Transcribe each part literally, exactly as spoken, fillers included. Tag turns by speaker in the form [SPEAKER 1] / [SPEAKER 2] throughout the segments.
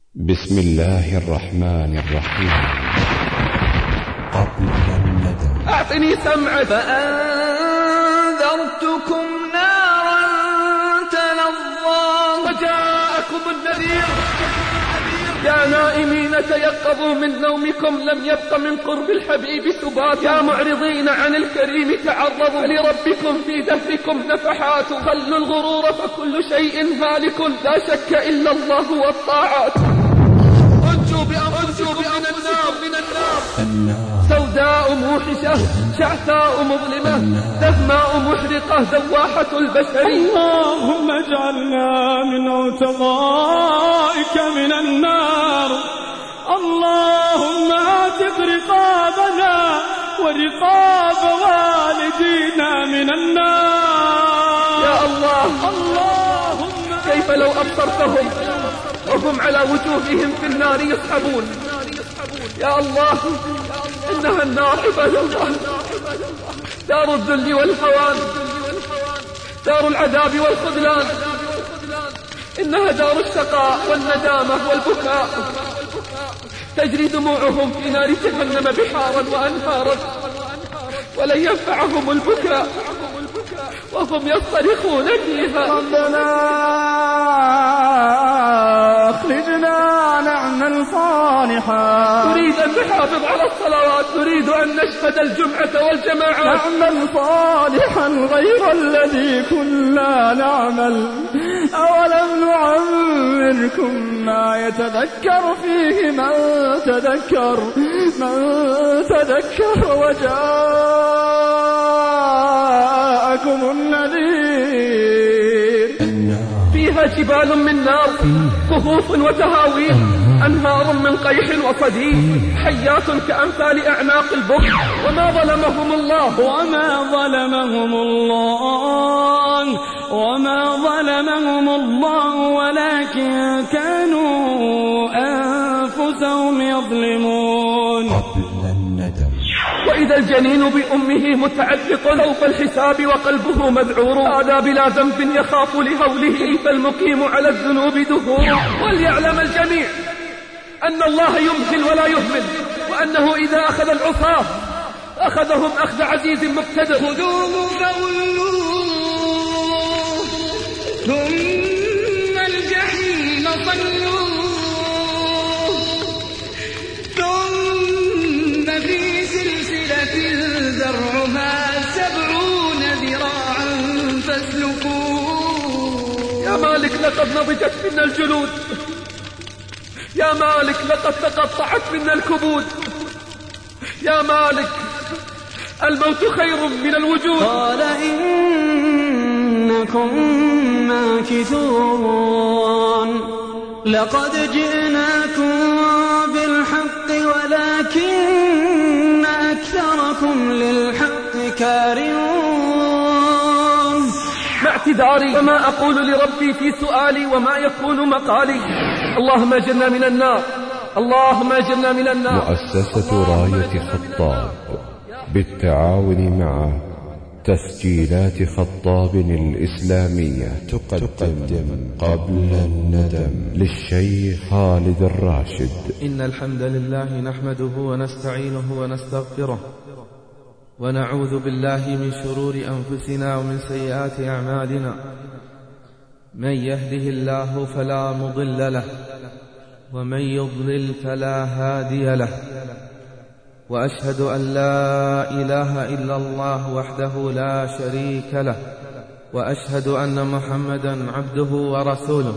[SPEAKER 1] بسم الله الرحمن الرحيم. قبل الندم.
[SPEAKER 2] أعطني سمعك فأنذرتكم نارا تلظى وجاءكم النذير. يا نائمين تيقظوا من نومكم، لم يبق من قرب الحبيب سبات. يا معرضين عن الكريم تعرضوا، لربكم في دهركم نفحات. خلوا الغرور فكل شيء هالك، لا شك إلا الله والطاعات. انجوا بأنفسكم من النار من النار سوداء موحشة شعثاء مظلمة دهماء محرقة دواحة البشر.
[SPEAKER 3] اللهم اجعلنا من عتقائك من النار. اللهم اعتق رقابنا ورقاب والدينا من النار
[SPEAKER 2] يا الله.
[SPEAKER 3] اللهم
[SPEAKER 2] كيف لو أبصرتهم وهم على وجوههم في النار يسحبون. يا الله إنها النار عباد الله، دار الذل والهوان، دار العذاب والخذلان، إنها دار الشقاء والندامة والبكاء. تجري دموعهم في نار جهنم بحارا وأنهارا، ولن ينفعهم البكاء وهم يصطرخون فيها.
[SPEAKER 3] ربنا أخرجنا نعمل صالحا.
[SPEAKER 2] نريد أن نحافظ على الصلوات، نريد أن نشهد الجمعة والجماعات،
[SPEAKER 3] نعمل صالحا غير الذي كنا نعمل. أولم نعمركم ما يتذكر فيه من تذكر من تذكر وجاءكم النذير.
[SPEAKER 2] فيها جبال من نار، كهوف وتهاويل، أنهار من قيح وصديد، حيات كأمثال أعناق البخت. وما ظلمهم الله
[SPEAKER 3] وما ظلمهم الله وما ظلمهم الله ولكن كانوا أنفسهم يظلمون.
[SPEAKER 1] قبل الندم.
[SPEAKER 2] وإذا الجنين بأمه متعلق سوف الحساب وقلبه مذعور. هذا بلا ذنب يخاف لهوله، فالمقيم على الذنوب دهور. وليعلم الجميع أن الله يمهل ولا يهمل، وأنه إذا أخذ العصاة أخذهم أخذ عزيز مقتدر.
[SPEAKER 4] خذوه فغلوه ثم الجحيم صلوه ثم في سلسلة ذرعها سبعون ذراعا فاسلكوه.
[SPEAKER 2] يا مالك لقد نضجت منا الجلود، يا مالك لقد تقطعت منا الكبود، يا مالك الموت خير من الوجود.
[SPEAKER 3] قال إنكم ماكثون. لقد جئناكم بالحق ولكن أكثركم للحق كارهون.
[SPEAKER 2] مع اعتذاري وما أقول لربي في سؤالي وما يكون مقالي. اللهم اجرنا من النار، اللهم اجرنا من النار.
[SPEAKER 1] مؤسسة راية خطاب بالتعاون مع تسجيلات خطاب الإسلامية تقدم قبل الندم للشيخ خالد الراشد.
[SPEAKER 5] إن الحمد لله نحمده ونستعينه ونستغفره، ونعوذ بالله من شرور أنفسنا ومن سيئات أعمالنا. من يهده الله فلا مضل له، ومن يضلل فلا هادي له. وأشهد أن لا إله إلا الله وحده لا شريك له، وأشهد أن محمدا عبده ورسوله.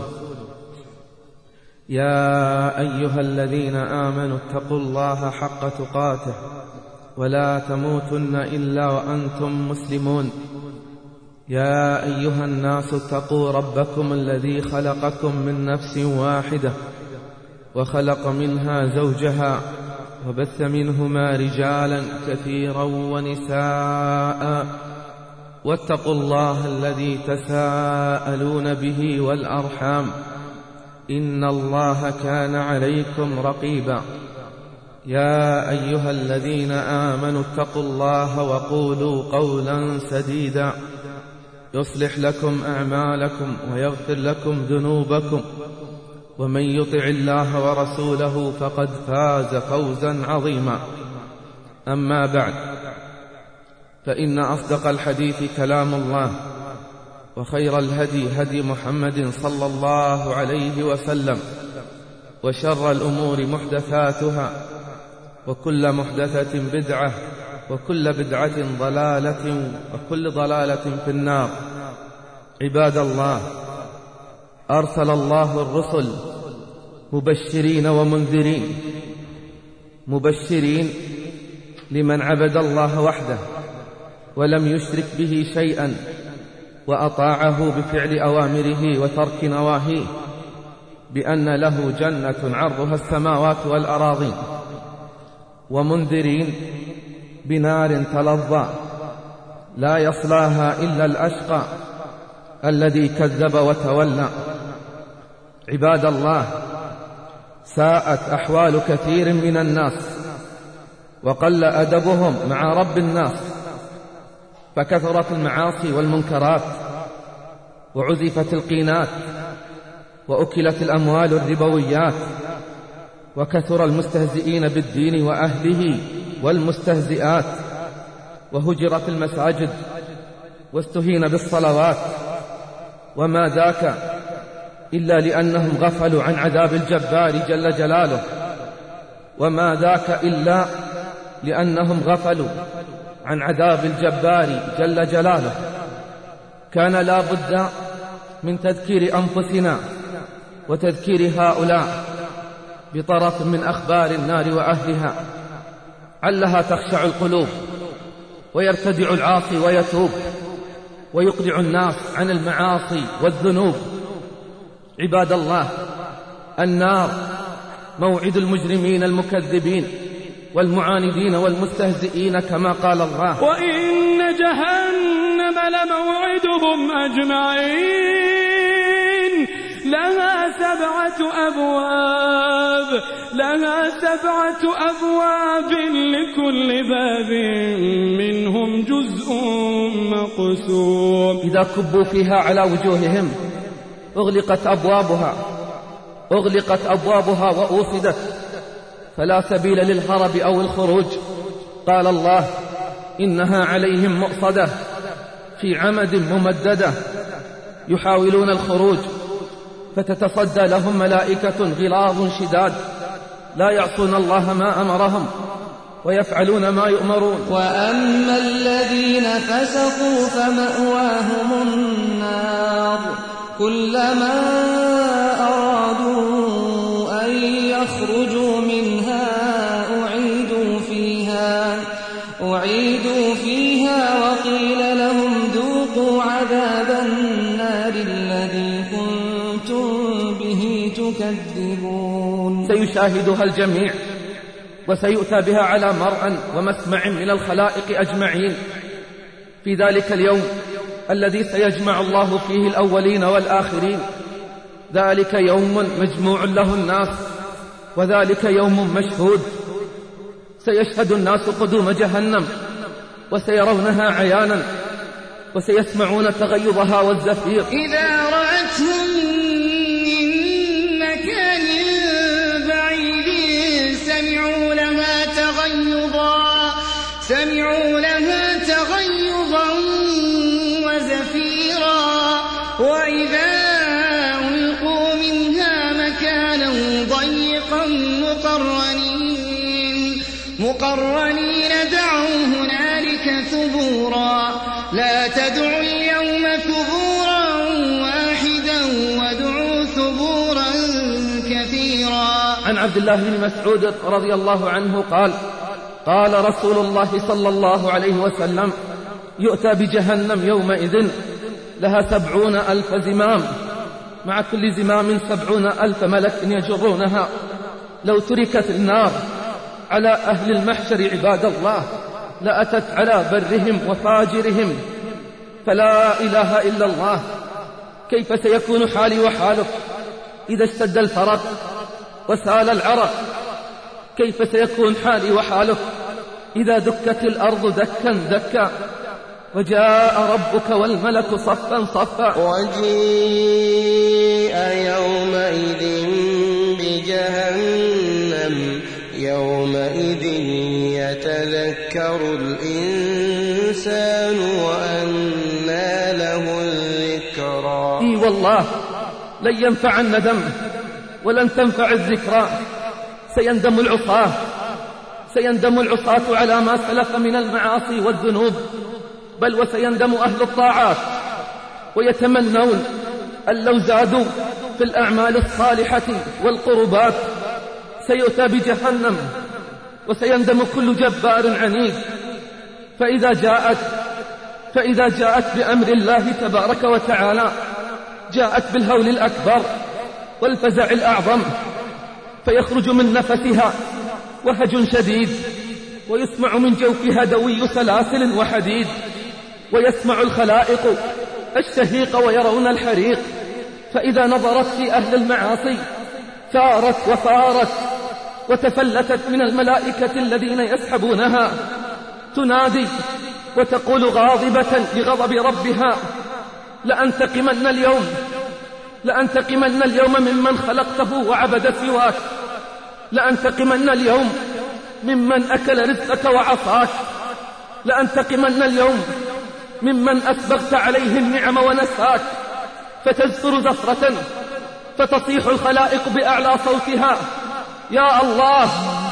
[SPEAKER 5] يا أيها الذين آمنوا اتقوا الله حق تقاته ولا تموتن إلا وأنتم مسلمون. يا أيها الناس اتقوا ربكم الذي خلقكم من نفس واحدة وخلق منها زوجها وبث منهما رجالا كثيرا ونساء. واتقوا الله الذي تساءلون به والأرحام، إن الله كان عليكم رقيبا. يا أيها الذين آمنوا اتقوا الله وقولوا قولا سديدا يصلح لكم أعمالكم ويغفر لكم ذنوبكم، ومن يطع الله ورسوله فقد فاز فوزا عظيما. أما بعد، فإن أصدق الحديث كلام الله، وخير الهدي هدي محمد صلى الله عليه وسلم، وشر الأمور محدثاتها، وكل محدثة بدعة، وكل بدعة ضلالة، وكل ضلالة في النار. عباد الله، أرسل الله الرسل مبشرين ومنذرين. مبشرين لمن عبد الله وحده ولم يشرك به شيئا، وأطاعه بفعل أوامره وترك نواهيه، بأن له جنة عرضها السماوات والأراضين. ومنذرين بنار تلظى لا يصلاها إلا الأشقى الذي كذب وتولى. عباد الله، ساءت أحوال كثير من الناس، وقل أدبهم مع رب الناس، فكثرت المعاصي والمنكرات، وعزفت القينات، وأكلت الأموال الربويات، وكثر المستهزئين بالدين وأهله والمستهزئات، وهجرت المساجد، واستهين بالصلوات، وما ذاك إلا لأنهم غفلوا عن عذاب الجبار جل جلاله، وما ذاك إلا لأنهم غفلوا عن عذاب الجبار جل جلاله. كان لا بد من تذكير أنفسنا وتذكير هؤلاء بطرف من أخبار النار وأهلها، علها تخشع القلوب، ويرتدع العاصي ويتوب، ويقلع الناس عن المعاصي والذنوب. عباد الله، النار موعد المجرمين المكذبين والمعاندين والمستهزئين، كما قال الله:
[SPEAKER 3] وإن جهنم لموعدهم أجمعين لها سبعة أبواب لها سبعة أبواب لكل باب منهم جزء مقسوم.
[SPEAKER 2] إذا كبوا فيها على وجوههم أغلقت أبوابها أغلقت أبوابها وأوصدت، فلا سبيل للهرب أو الخروج. قال الله: إنها عليهم مؤصدة في عمد ممددة. يحاولون الخروج فتتصدى لهم ملائكة غلاظ شداد لا يعصون الله ما أمرهم ويفعلون ما يؤمرون.
[SPEAKER 4] وأما الذين فسقوا فمأواهم النار كلما أرادوا أن يخرجوا منها أعيدوا فيها أعيدوا فيها وقيل لهم ذوقوا عذاب النار الذي كنتم به تكذبون.
[SPEAKER 2] سيشاهدها الجميع، وسيؤتى بها على مرء ومسمع من الخلائق أجمعين في ذلك اليوم الذي سيجمع الله فيه الأولين والآخرين. ذلك يوم مجموع له الناس، وذلك يوم مشهود. سيشهد الناس قدوم جهنم، وسيرونها عيانا، وسيسمعون تغيظها والزفير.
[SPEAKER 4] إذا رأتهم من مكان بعيد سمعوا لها تغيظا سمعوا لها تغيظا وزفيرا، وإذا ألقوا منها مكانا ضيقا مقرنين مقرنين دعوا هنالك ثبورا. لا تدعوا اليوم ثبورا واحدا وادعوا ثبورا كثيرا.
[SPEAKER 2] عن عبد الله بن مسعود رضي الله عنه قال: قال رسول الله صلى الله عليه وسلم: يؤتى بجهنم يومئذ لها سبعون ألف زمام، مع كل زمام سبعون ألف ملك يجرونها. لو تركت النار على أهل المحشر عباد الله لأتت على برهم وفاجرهم، فلا إله إلا الله. كيف سيكون حالي وحالك إذا اشتد الفرق وسال العرق؟ كيف سيكون حالي وحالك إذا دكت الأرض دكا دكا وجاء ربك والملك صفا صفا؟
[SPEAKER 6] وجيء يومئذ جهنم يومئذ يتذكر الإنسان وأنى له الذكرى.
[SPEAKER 2] إي والله لن ينفع الندم ولن تنفع الذكرى. سيندم العصاة سيندم العصاة على ما سلف من المعاصي والذنوب، بل وسيندم أهل الطاعات ويتمنون أن لو زادوا في الأعمال الصالحة والقربات. سيؤتى بجهنم وسيندم كل جبار عنيد. فإذا جاءت فإذا جاءت بأمر الله تبارك وتعالى جاءت بالهول الأكبر والفزع الأعظم، فيخرج من نفسها وهج شديد، ويسمع من جوفها دوي سلاسل وحديد، ويسمع الخلائق الشهيق ويرون الحريق. فإذا نظرت في أهل المعاصي ثارت وفارت وتفلتت من الملائكة الذين يسحبونها، تنادي وتقول غاضبة بغضب ربها: لأنتقمن اليوم لأنتقمن اليوم ممن خلقته وعبد سواك، لأنتقمن اليوم ممن أكل رزقك وعصاك، لأنتقمن اليوم ممن أسبغت عليه النعم ونساك. فتزفر زفرة فتصيح الخلائق بأعلى صوتها: يا الله.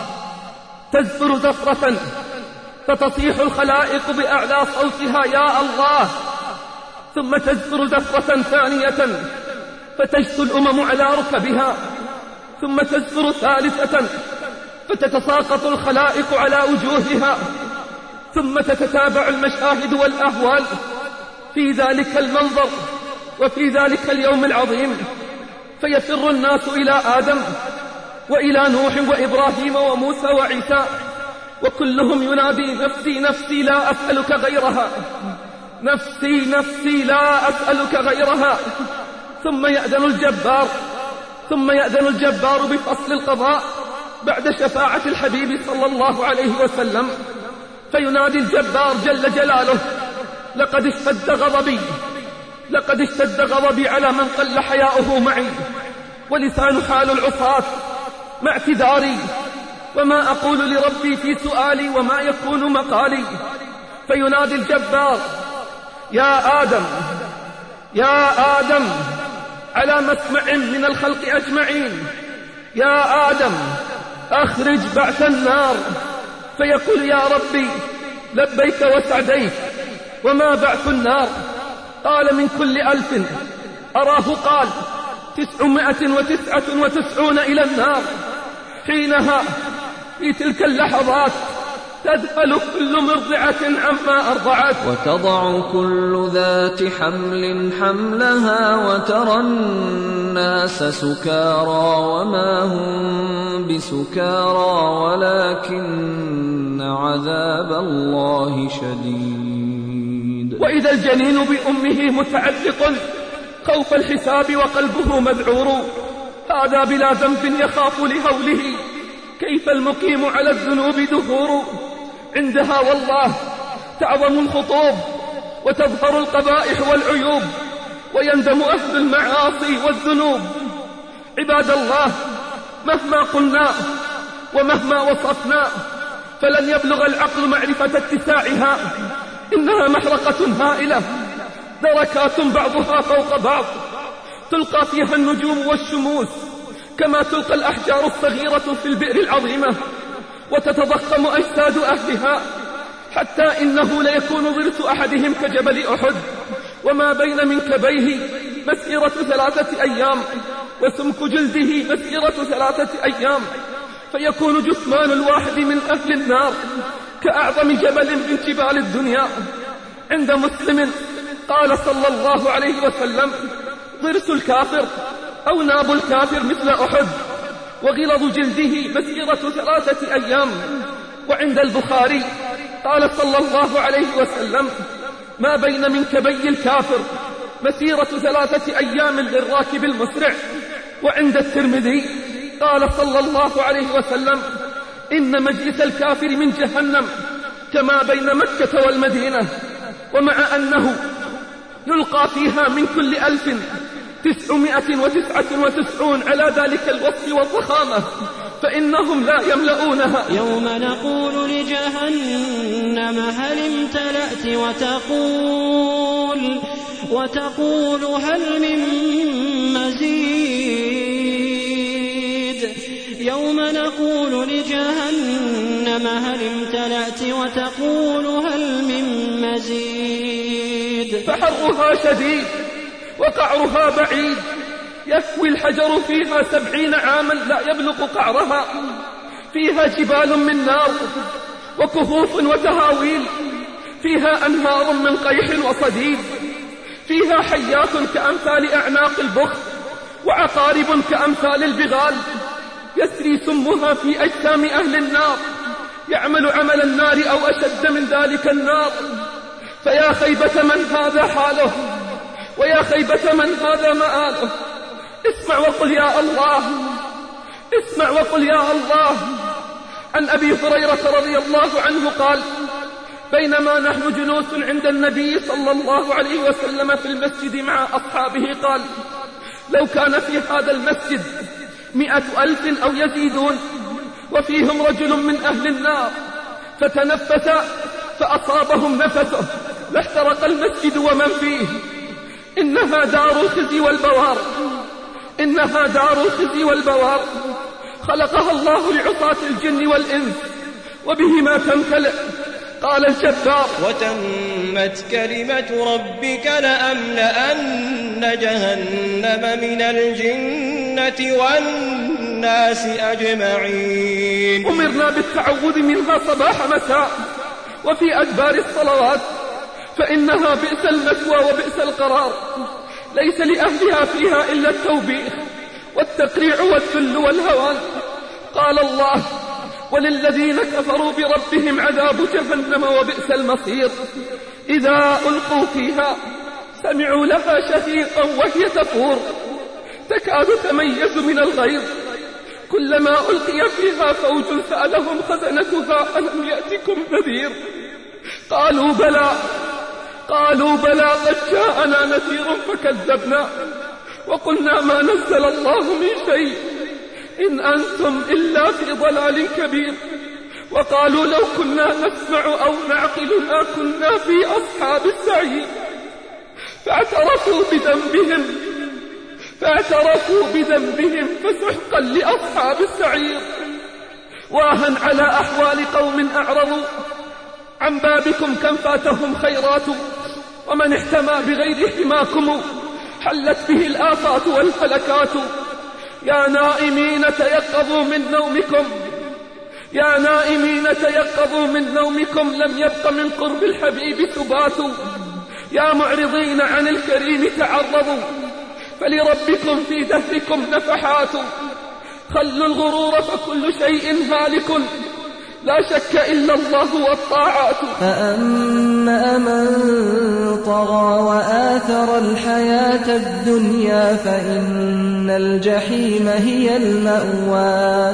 [SPEAKER 2] تزفر زفرة فتصيح الخلائق بأعلى صوتها: يا الله. ثم تزفر زفرة ثانية فتجثو الأمم على ركبها، ثم تزفر ثالثة فتتساقط الخلائق على وجوهها، ثم تتتابع المشاهد والأهوال في ذلك المنظر وفي ذلك اليوم العظيم. فيفر الناس إلى آدم وإلى نوح وإبراهيم وموسى وعيسى، وكلهم ينادي: نفسي نفسي لا أسألك غيرها، نفسي نفسي لا أسألك غيرها. ثم يأذن الجبار ثم يأذن الجبار بفصل القضاء بعد شفاعة الحبيب صلى الله عليه وسلم، فينادي الجبار جل جلاله: لقد اشتد غضبي لقد اشتد غضبي على من قل حياؤه معي، ولسان حال العصاة مع اعتذاري، وما أقول لربي في سؤالي وما يكون مقالي. فينادي الجبار: يا آدم يا آدم على مسمع من الخلق أجمعين، يا آدم أخرج بعث النار. فيقول: يا ربي لبيك وسعديك، وما بعث النار؟ قال: من كل ألف أراه قال تسعمائة وتسعة وتسعون إلى النار. حينها في تلك اللحظات تذهل كل مرضعة عما أرضعت،
[SPEAKER 7] وتضع كل ذات حمل حملها، وترى الناس سكارى وما هم بسكارى ولكن عذاب الله شديد.
[SPEAKER 2] وإذا الجنين بأمه متعلق خوف الحساب وقلبه مذعور، هذا بلا ذنب يخاف لهوله، كيف المقيم على الذنوب دهور. عندها والله تعظم الخطوب وتظهر القبائح والعيوب، ويندم أهل المعاصي والذنوب. عباد الله، مهما قلنا ومهما وصفنا فلن يبلغ العقل معرفة اتساعها. إنها محرقة هائلة، دركات بعضها فوق بعض، تلقى فيها النجوم والشموس كما تلقى الأحجار الصغيرة في البئر العظيمة، وتتضخم أجساد أهلها، حتى إنه ليكون ضرس أحدهم كجبل أحد، وما بين منكبيه مسيرة ثلاثة أيام، وسمك جلده مسيرة ثلاثة أيام، فيكون جثمان الواحد من أهل النار كأعظم جبل من جبال الدنيا. عند مسلم قال صلى الله عليه وسلم: ضرس الكافر أو ناب الكافر مثل أحد، وغلظ جلده مسيرة ثلاثة أيام. وعند البخاري قال صلى الله عليه وسلم: ما بين منكبي الكافر مسيرة ثلاثة أيام للراكب المسرع. وعند الترمذي قال صلى الله عليه وسلم: إن مجلس الكافر من جهنم كما بين مكة والمدينة. ومع أنه يلقى فيها من كل ألف تسعمائة وتسعة وتسعون على ذلك الوصف والضخامة، فإنهم لا يملؤونها.
[SPEAKER 8] يوم نقول لجهنم هل امتلأت وتقول وتقول هل من مزيد. يوم نقول لجهنم هل امتلأت وتقول هل من مزيد.
[SPEAKER 2] فحرها شديد وقعرها بعيد، يكوي الحجر فيها سبعين عاما لا يبلغ قعرها. فيها جبال من نار وكهوف وتهاويل، فيها أنهار من قيح وصديد، فيها حيات كأمثال أعناق البخت وعقارب كأمثال البغال، يسري سمها في أجسام أهل النار، يعمل عمل النار أو أشد من ذلك النار. فيا خيبة من هذا حاله، ويا خيبة من هذا مآله. اسمع وقل يا الله، اسمع وقل يا الله. عن أبي هريرة رضي الله عنه قال: بينما نحن جلوس عند النبي صلى الله عليه وسلم في المسجد مع أصحابه قال: لو كان في هذا المسجد مئة ألف أو يزيدون وفيهم رجل من أهل النار فتنفس فأصابهم نفسه لاحترق المسجد ومن فيه. إنها دار الخزي والبوار، إنها دار الخزي والبوار، خلقها الله لعصاة الجن والإنس وبهما تمتلئ. قال الجبار:
[SPEAKER 6] وتمت كلمة ربك لأملأن جهنم من الجنة والناس أجمعين.
[SPEAKER 2] أمرنا بالتعوذ منها صباح مساء وفي أدبار الصلوات، فإنها بئس المثوى وبئس القرار، ليس لأهلها فيها إلا التوبيخ والتقريع والذل والهوان. قال الله: وللذين كفروا بربهم عذاب جهنم وبئس المصير. إذا ألقوا فيها سمعوا لها شهيقا وهي تفور تكاد تميز من الغيظ، كلما ألقي فيها فوج سألهم خزنتها ألم يأتكم نذير؟ قالوا بلى قالوا بلى قد جاءنا نذير فكذبنا وقلنا ما نزل الله من شيء إن أنتم إلا في ضلال كبير. وقالوا لو كنا نسمع أو نعقل ما كنا في أصحاب السعير. فاعترفوا بذنبهم فاعترفوا بذنبهم فسحقا لأصحاب السعير. واها على أحوال قوم أعرضوا عن بابكم كم فاتهم خيرات، ومن احتمى بغير حماكم حلت به الآفات والهلكات. يا نائمين تيقظوا من نومكم يا نائمين تيقظوا من نومكم لم يبق من قرب الحبيب ثبات. يا معرضين عن الكريم تعرضوا فلربكم في دهركم نفحات. خلوا الغرور فكل شيء هالك لا شك إلا الله والطاعات.
[SPEAKER 8] فأما من طغى وآثر الحياة الدنيا فإن الجحيم هي المأوى.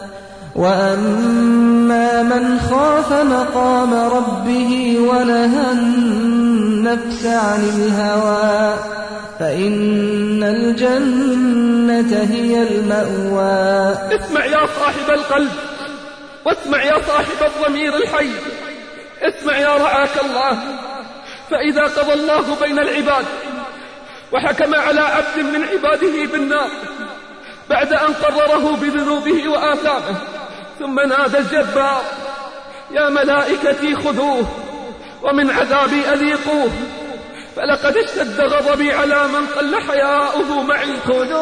[SPEAKER 8] وأما من خاف مقام ربه ونهى النفس عن الهوى فإن الجنة هي المأوى.
[SPEAKER 2] اسمع يا صاحب القلب، واسمع يا صاحب الضمير الحي، اسمع يا رعاك الله. فإذا قضى الله بين العباد وحكم على عبد من عباده بالنار بعد أن قرره بذنوبه وآثامه، ثم نادى الجبار: يا ملائكتي خذوه ومن عذابي أذيقوه، فلقد اشتد غضبي على من قل حياؤه معي.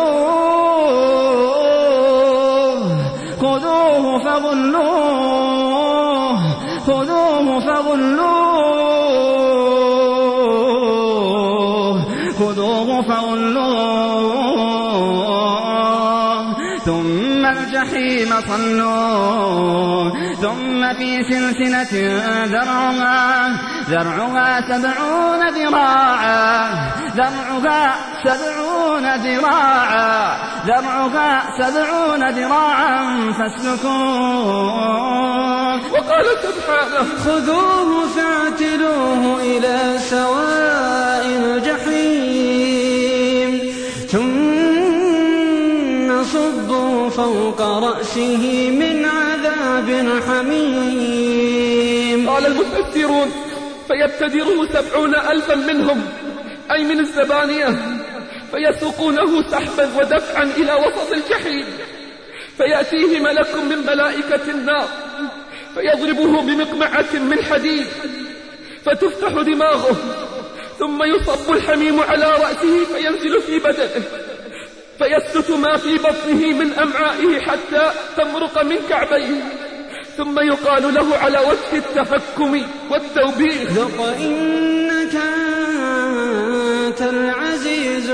[SPEAKER 8] خذوه خذوه فغلوه خذوه فغلوه خذوه فغلوه ثم الجحيم صلوه ثم في سلسلة ذرعها ذرعها سبعون ذراعا ذرعها سبعون ذراعا ذرعها سبعون ذراعا فاسلكوه.
[SPEAKER 2] وقال سبحانه:
[SPEAKER 8] خذوه فاعتلوه إلى سواء الجحيم صبوا فوق رأسه من عذاب الحميم.
[SPEAKER 2] قال المفسرون فيبتدره سبعون ألفا منهم أي من الزبانية فيسوقونه سحبا ودفعا إلى وسط الجحيم، فيأتيه ملك من ملائكة النار فيضربه بمقمعة من حديد فتفتح دماغه، ثم يصب الحميم على رأسه فينزل في بدنه فيسلت ما في بطنه من أمعائه حتى تمرق من كعبيه، ثم يقال له على وجه التحكم والتوبيخ:
[SPEAKER 8] ذق إنك أنت العزيز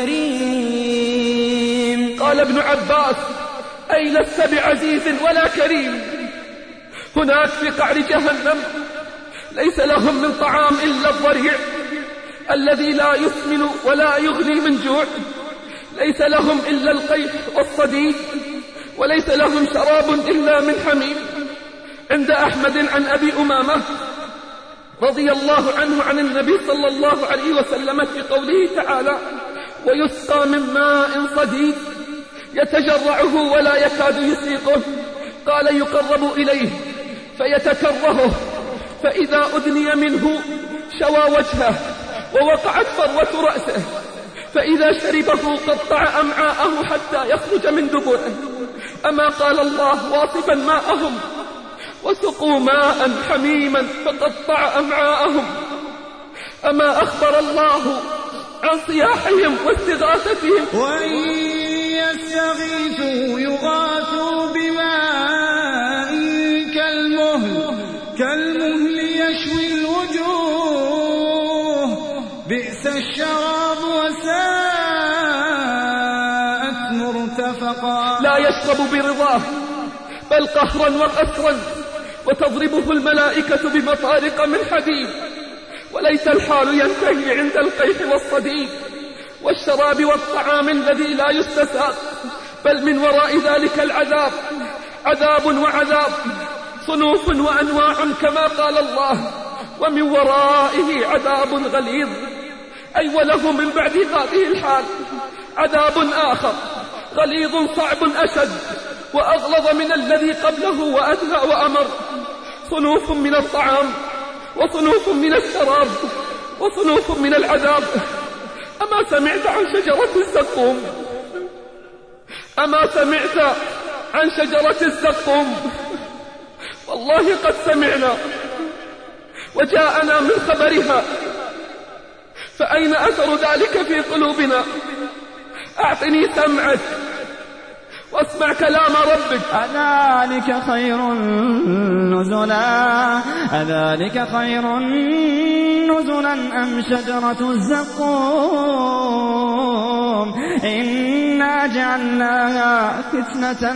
[SPEAKER 8] الكريم.
[SPEAKER 2] قال ابن عباس: أي لست بعزيز ولا كريم. هناك في قعر جهنم ليس لهم من طعام إلا الضريع الذي لا يسمن ولا يغني من جوع، ليس لهم إلا القيح والصديد، وليس لهم شراب إلا من حميم. عند أحمد عن أبي أمامة رضي الله عنه عن النبي صلى الله عليه وسلم في قوله تعالى: ويسقى من ماء صديد يتجرعه ولا يكاد يسيقه، قال: يقرب إليه فيتكرهه، فإذا أدني منه شوى وجهه ووقعت فروة رأسه، فإذا شربه قطع أمعاءه حتى يخرج من دبره. أما قال الله واصفا ماءهم: وسقوا ماء حميما فقطع أمعاءهم. أما أخبر الله عن صياحهم واستغاثتهم:
[SPEAKER 4] وإن يستغيثوا يغاثوا بماء كالمهل كالمهل يشوي الوجوه بئس الشراب وساءت مرتفقا.
[SPEAKER 2] لا يشرب برضاه بل قهرا وقسرا، وتضربه الملائكة بمطارق من حديد. وليس الحال ينتهي عند القيح والصديد والشراب والطعام الذي لا يستساغ، بل من وراء ذلك العذاب عذاب وعذاب، صنوف وأنواع كما قال الله: ومن ورائه عذاب غليظ. أي وله من بعد هذه الحال عذاب آخر غليظ صعب أشد وأغلظ من الذي قبله وأدهى وأمر، صنوف من الطعام وصنوف من الشراب وصنوف من العذاب. أما سمعت عن شجرة الزقوم؟ أما سمعت عن شجرة الزقوم؟ والله قد سمعنا وجاءنا من خبرها، فأين أثر ذلك في قلوبنا؟ أعطني سمعك واسمع كلام ربك.
[SPEAKER 8] أذلك خير نزلا أذلك خير نزلا أم شجرة الزقوم إنا جعلناها فتنة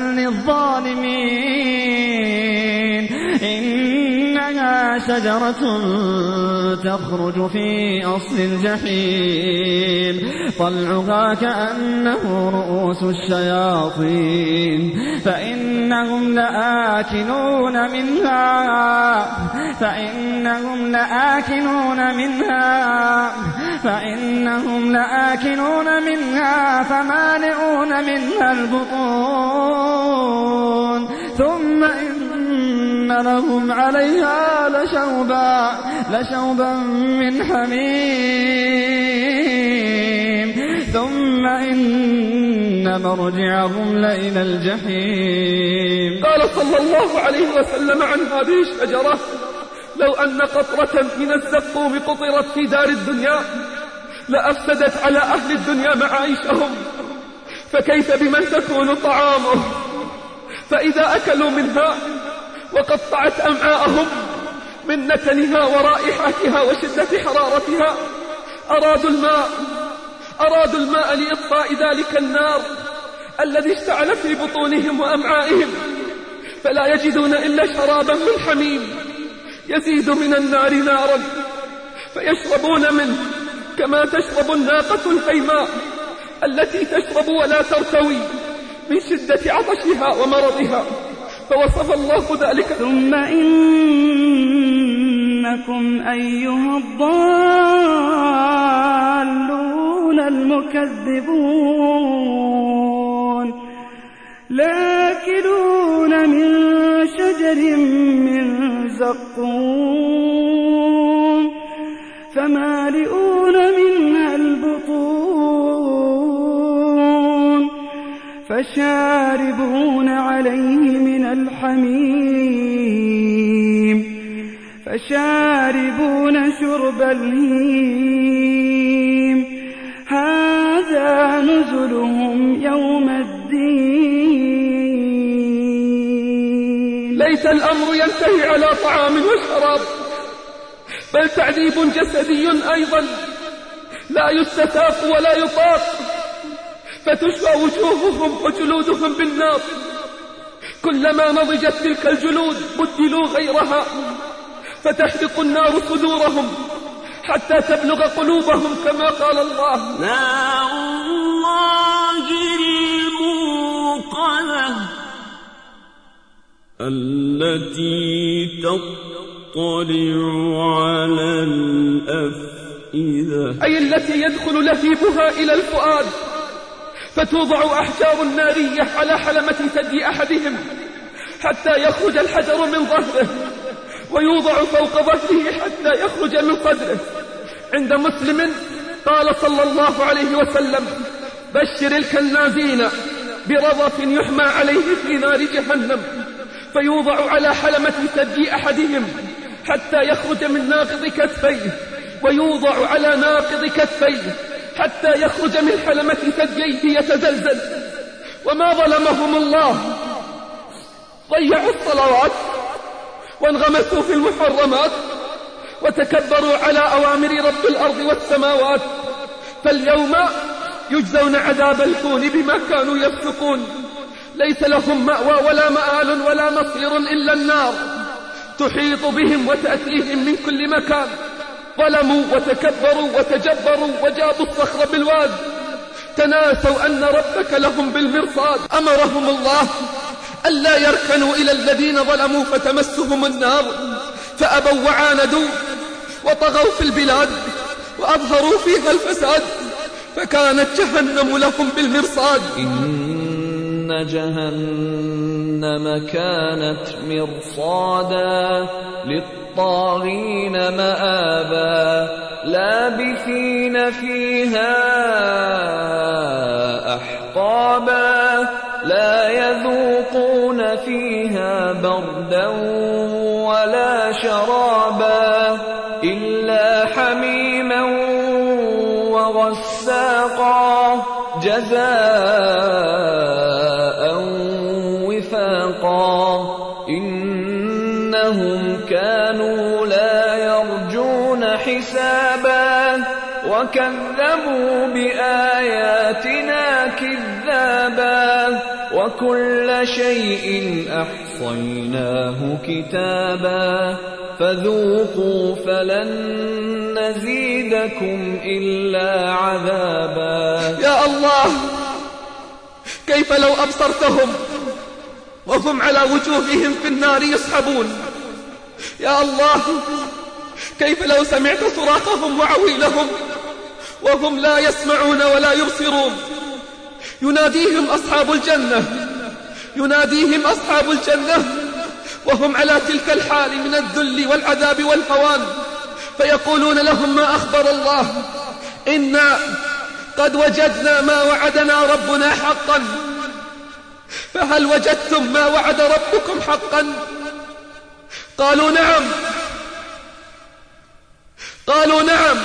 [SPEAKER 8] للظالمين إنها شجرة تخرج في أصل الجحيم طلعها كأنه رؤوس الشياطين فإنهم لآكلون منها فإنهم لآكلون منها فإنهم لآكلون منها فمالئون منها البطون ثم إن لهم عليها لشوبا لشوبا من حميم ثم إن مرجعهم لإلى الجحيم.
[SPEAKER 2] قال صلى الله عليه وسلم عن هذه الشجرة: لو أن قطرة من الزقوم قطرت في دار الدنيا لأفسدت على أهل الدنيا معايشهم، فكيف بمن تكون طعامه؟ فإذا أكلوا منها وقطعت أمعاءهم من نتنها ورائحتها وشدة حرارتها أرادوا الماء أرادوا الماء لإطفاء ذلك النار الذي اشتعل في بطونهم وأمعائهم، فلا يجدون إلا شرابا من حميم يزيد من النار نارا، فيشربون منه كما تشرب الناقة الحيماء التي تشرب ولا ترتوي من شدة عطشها ومرضها. فوصف الله ذلك:
[SPEAKER 8] ثم إنكم أيها الضالون المكذبون لآكلون من شجر من زقوم فمالئون منها البطون فشاربون عليه من الحميم فشاربون شرب الهيم هذا نزلهم يوم الدين.
[SPEAKER 2] ليس الأمر ينتهي على طعام وشراب، بل تعذيب جسدي أيضا لا يستتاق ولا يطاق، فتشوى وجوههم وجلودهم بالنار، كلما نضجت تلك الجلود بدلوا غيرها، فتحرق النار صدورهم حتى تبلغ قلوبهم، كما قال الله:
[SPEAKER 9] نار الله الموقدة التي تطلع على الأفئدة،
[SPEAKER 2] أي التي يدخل لهيبها إلى الفؤاد، فتوضع أحجار نارية على حلمة ثدي أحدهم حتى يخرج الحجر من ظهره، ويوضع فوق ظهره حتى يخرج من صدره. عند مسلم قال صلى الله عليه وسلم: بشر الكنازين برضف يحمى عليه في نار جهنم، فيوضع على حلمة ثدي أحدهم حتى يخرج من ناقض كتفيه، ويوضع على ناقض كتفيه حتى يخرج من حلمة ثدييه يتزلزل. وما ظلمهم الله، ضيعوا الصلوات وانغمسوا في المحرمات وتكبروا على أوامر رب الأرض والسماوات، فاليوم يجزون عذاب الهون بما كانوا يفسقون. ليس لهم مأوى ولا مآل ولا مصير إلا النار، تحيط بهم وتأتيهم من كل مكان. ظلموا وتكبروا وتجبروا وجابوا الصخر بالواد، تناسوا أن ربك لهم بالمرصاد. أمرهم الله ألا يركنوا إلى الذين ظلموا فتمسهم النار، فأبوا وعاندوا وطغوا في البلاد وأظهروا فيها الفساد، فكانت جهنم لهم بالمرصاد.
[SPEAKER 7] إن جهنم كانت مرصادا للطاغين مآبا لابثين فيها أحقابا لا يذوقون فيها بردا ولا شرابا إلا حميما وغساقا جزاء وفاقا إنهم كانوا لا يرجون حسابا وكذبوا بآياتنا كذابا وكل شيء أحصيناه كتابا فذوقوا فلن نزيدكم إلا عذابا.
[SPEAKER 2] يا الله، كيف لو أبصرتهم وهم على وجوههم في النار يسحبون؟ يا الله، كيف لو سمعت صراخهم وعويلهم وهم لا يسمعون ولا يبصرون؟ يناديهم أصحاب الجنة يناديهم أصحاب الجنة وهم على تلك الحال من الذل والعذاب والهوان، فيقولون لهم ما أخبر الله: إنا قد وجدنا ما وعدنا ربنا حقا، فهل وجدتم ما وعد ربكم حقا؟ قالوا نعم قالوا نعم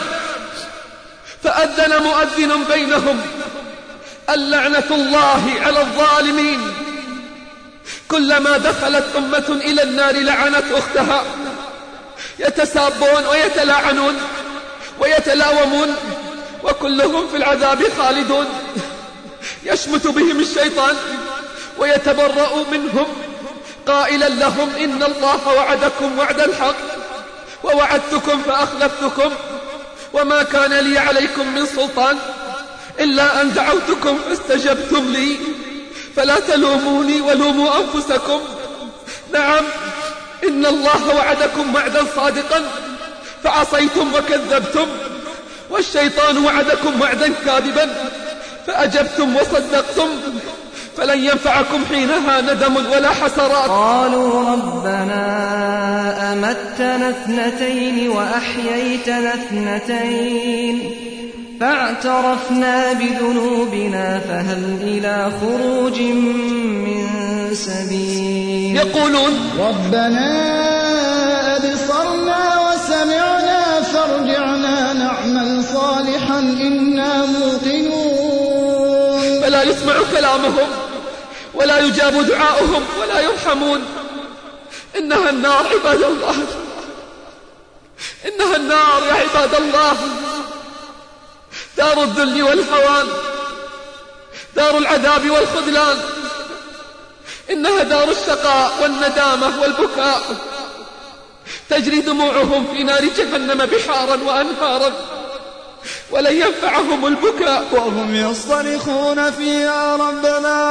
[SPEAKER 2] فأذن مؤذن بينهم: اللعنة الله على الظالمين. كلما دخلت أمة إلى النار لعنت أختها، يتسابون ويتلاعنون ويتلاومون وكلهم في العذاب خالدون. يشمت بهم الشيطان ويتبرأ منهم قائلا لهم: إن الله وعدكم وعد الحق ووعدتكم فأخلفتكم وما كان لي عليكم من سلطان إلا أن دعوتكم فاستجبتم لي فلا تلوموني ولوموا أنفسكم. نعم، إن الله وعدكم وعدا صادقا فعصيتم وكذبتم، والشيطان وعدكم وعدا كاذبا فأجبتم وصدقتم. فلن ينفعكم حينها ندم ولا حسرات.
[SPEAKER 6] قالوا ربنا أمتنا اثنتين وأحييتنا اثنتين فاعترفنا بذنوبنا فهل إلى خروج من سبيل.
[SPEAKER 2] يقولون
[SPEAKER 4] ربنا أبصرنا وسمعنا فارجعنا نعمل صالحا إنا موقنون.
[SPEAKER 2] فلا يسمع كلامهم ولا يجاب دعاؤهم ولا يرحمون. إنها النار عباد الله، إنها النار يا عباد الله، دار الذل والهوان، دار العذاب والخذلان، إنها دار الشقاء والندامة والبكاء، تجري دموعهم في نار جهنم بحارا وأنهارا، ولن ينفعهم البكاء
[SPEAKER 4] وهم يصطرخون فيها ربنا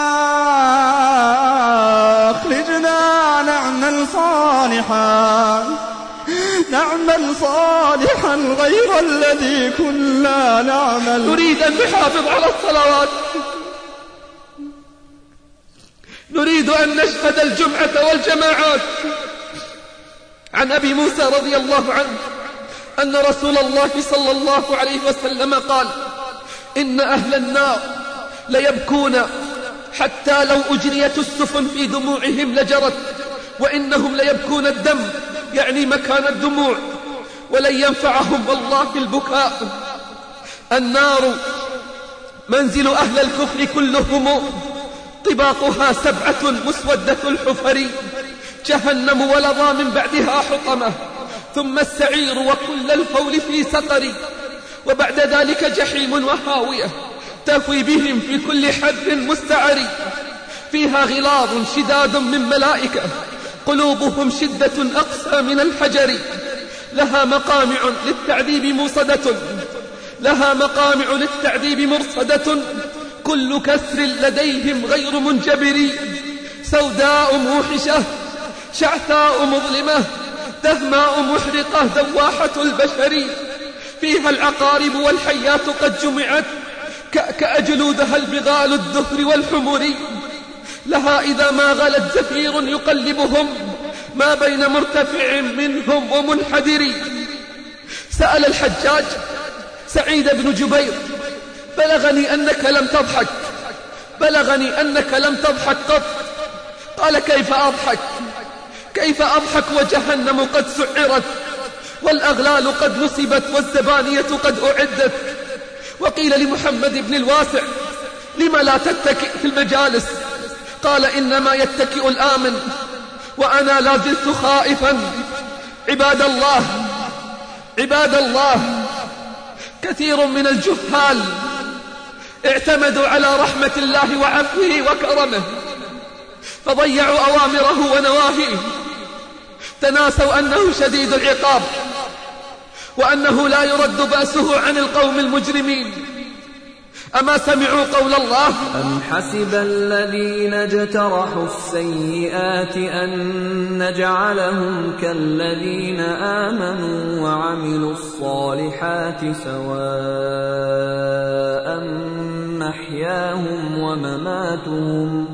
[SPEAKER 4] أخرجنا نعمل صالحا نعمل صالحا غير الذي كنا نعمل.
[SPEAKER 2] نريد أن نحافظ على الصلوات، نريد أن نشهد الجمعة والجماعات. عن أبي موسى رضي الله عنه أن رسول الله صلى الله عليه وسلم قال: إن أهل النار ليبكون حتى لو أجريت السفن في دموعهم لجرت، وإنهم ليبكون الدم يعني مكان الدموع، ولن ينفعهم والله البكاء. النار منزل أهل الكفر كلهم، طباقها سبعة مسودة الحفر، جهنم ولظى من بعدها حطمة، ثم السعير وكل الفول في سقر، وبعد ذلك جحيم وهاوية تهوي بهم في كل حد مستعر، فيها غلاظ شداد من ملائكة قلوبهم شدة أقسى من الحجر، لها مقامع للتعذيب موصدة لها مقامع للتعذيب مرصدة، كل كسر لديهم غير منجبر، سوداء موحشة شعثاء مظلمة دهماء محرقة دواحة البشر، فيها العقارب والحيات قد جمعت كأجلودها البغال الدهر والحمر، لها إذا ما غلت زفير يقلبهم ما بين مرتفع منهم ومنحدر. سأل الحجاج سعيد بن جبير: بلغني أنك لم تضحك بلغني أنك لم تضحك قط. قال: كيف أضحك كيف أضحك وجهنم قد سعرت، والأغلال قد نصبت، والزبانية قد أعدت. وقيل لمحمد بن الواسع: لم لا تتكئ في المجالس؟ قال: إنما يتكئ الآمن، وأنا لا زلت خائفا. عباد الله عباد الله كثير من الجهال اعتمدوا على رحمة الله وعفوه وكرمه، فضيعوا أوامره ونواهيه، تناسوا أنه شديد العقاب، وأنه لا يرد بأسه عن القوم المجرمين. أما سمعوا قول الله:
[SPEAKER 7] أم حسب الذين اجترحوا السيئات أن نجعلهم كالذين آمنوا وعملوا الصالحات سواء محياهم ومماتهم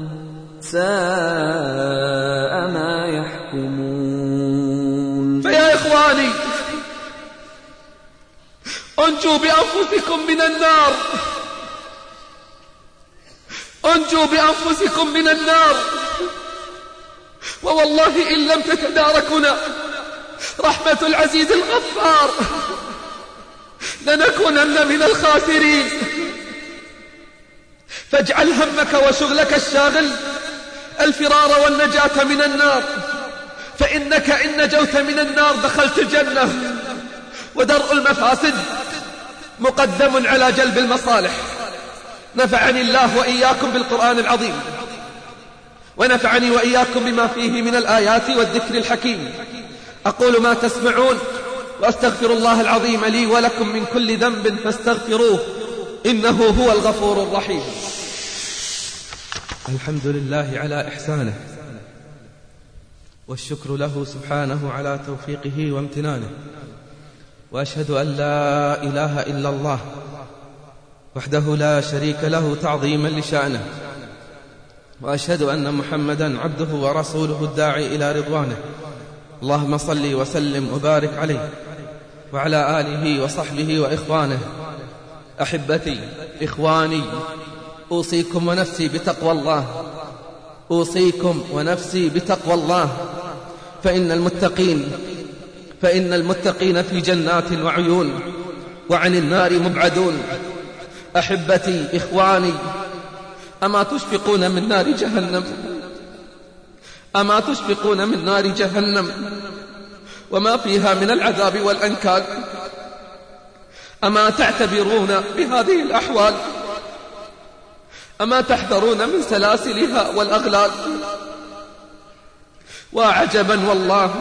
[SPEAKER 7] ساء ما يحكمون.
[SPEAKER 2] فيا إخواني، أنجوا بأنفسكم من النار أنجوا بأنفسكم من النار، ووالله إن لم تتداركنا رحمة العزيز الغفار لنكونن من الخاسرين. فاجعل همك وشغلك الشاغل الفرار والنجاة من النار، فإنك إن نجوت من النار دخلت الجنة، ودرء المفاسد مقدم على جلب المصالح. نفعني الله وإياكم بالقرآن العظيم، ونفعني وإياكم بما فيه من الآيات والذكر الحكيم. أقول ما تسمعون، وأستغفر الله العظيم لي ولكم من كل ذنب فاستغفروه إنه هو الغفور الرحيم.
[SPEAKER 5] الحمد لله على إحسانه، والشكر له سبحانه على توفيقه وامتنانه، وأشهد أن لا إله إلا الله وحده لا شريك له تعظيما لشأنه، وأشهد أن محمدا عبده ورسوله الداعي إلى رضوانه. اللهم صل وسلم وبارك عليه وعلى آله وصحبه وإخوانه. أحبتي إخواني، أوصيكم ونفسي بتقوى الله، أوصيكم ونفسي بتقوى الله، فإن المتقين فإن المتقين في جنات وعيون وعن النار مبعدون. أحبتي إخواني، أما تشفقون من نار جهنم؟ أما تشفقون من نار جهنم وما فيها من العذاب والأنكال؟ أما تعتبرون بهذه الأحوال؟ أما تحذرون من سلاسلها والأغلال؟ وعجبا والله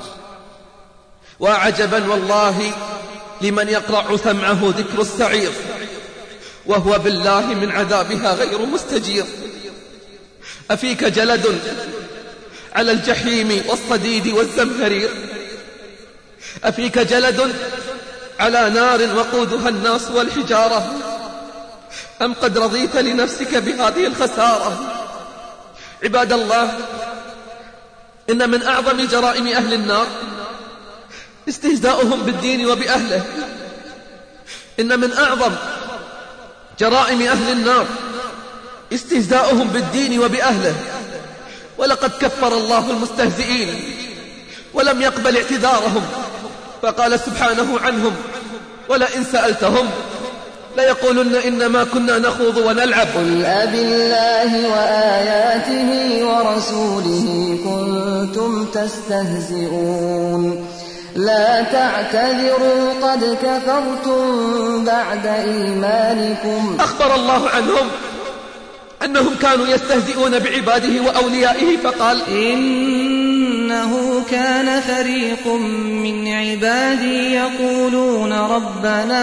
[SPEAKER 5] وعجبا والله لمن يقرع سمعه ذكر السعير وهو بالله من عذابها غير مستجير. أفيك جلد على الجحيم والصديد والزمهرير؟ أفيك جلد على نار وقودها الناس والحجارة؟ أم قد رضيت لنفسك بهذه الخسارة؟ عباد الله، إن من أعظم جرائم أهل النار استهزاؤهم بالدين وبأهله. إن من أعظم جرائم أهل النار استهزاؤهم بالدين وبأهله. ولقد كفر الله المستهزئين ولم يقبل اعتذارهم، فقال سبحانه عنهم: ولئن سألتهم ليقولن إنما كنا نخوض ونلعب.
[SPEAKER 6] قل أبالله وآياته ورسوله كنتم تستهزئون لا تعتذروا قد كفرتم بعد إيمانكم.
[SPEAKER 2] أخبر الله عنهم أنهم كانوا يستهزئون بعباده وأوليائه، فقال:
[SPEAKER 6] إنه كان فريق من عبادي يقولون ربنا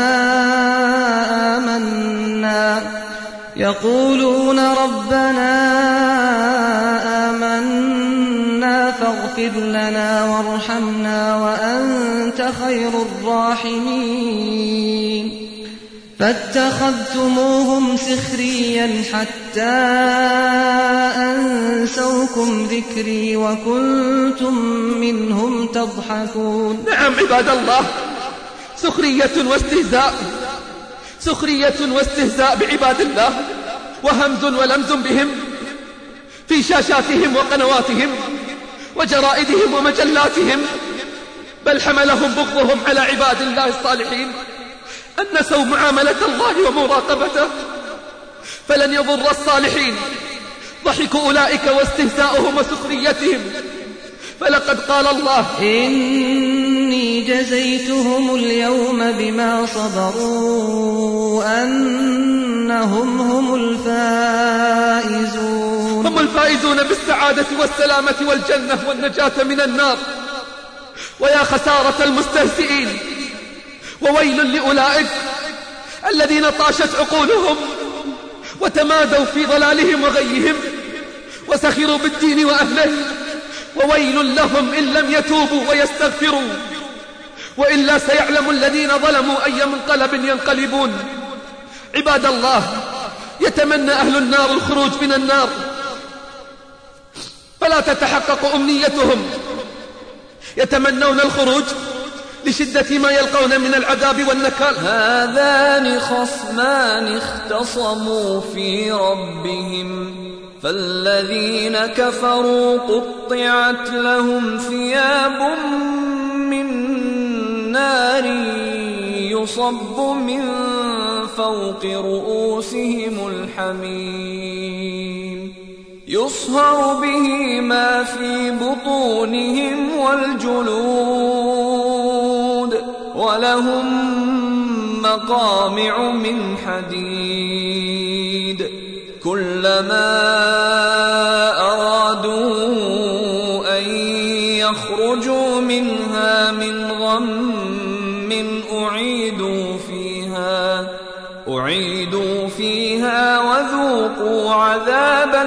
[SPEAKER 6] آمنا يقولون ربنا آمنا فاغفر لنا وارحمنا وأنت خير الراحمين فاتخذتموهم سخريا حتى أنسوكم ذكري وكنتم منهم تضحكون.
[SPEAKER 2] نعم عباد الله، سخرية واستهزاء سخرية واستهزاء بعباد الله، وهمز ولمز بهم في شاشاتهم وقنواتهم وجرائدهم ومجلاتهم، بل حملهم بغضهم على عباد الله الصالحين أن نسوا معاملة الله ومراقبته، فلن يضر الصالحين ضحك أولئك واستهزاؤهم وسخريتهم. فلقد قال الله:
[SPEAKER 6] إني جزيتهم اليوم بما صبروا أنهم هم الفائزون.
[SPEAKER 2] هم الفائزون بالسعادة والسلامة والجنة والنجاة من النار. ويا خسارة المستهزئين، وويل لأولئك الذين طاشت عقولهم وتمادوا في ضلالهم وغيهم وسخروا بالدين وأهله. وويل لهم إن لم يتوبوا ويستغفروا، وإلا سيعلم الذين ظلموا أي منقلب ينقلبون. عباد الله، يتمنى أهل النار الخروج من النار فلا تتحقق أمنيتهم. يتمنون الخروج لشدة ما يلقون من العذاب والنكال.
[SPEAKER 7] هذان خصمان اختصموا في ربهم فالذين كفروا قطعت لهم ثياب من نار يصب من فوق رؤوسهم الحميم يصهر به ما في بطونهم والجلود ولهم مقامع من حديد كلما أرادوا أن يخرجوا منها من غم أعيدوا فيها أعيدوا فيها وذوقوا عذاب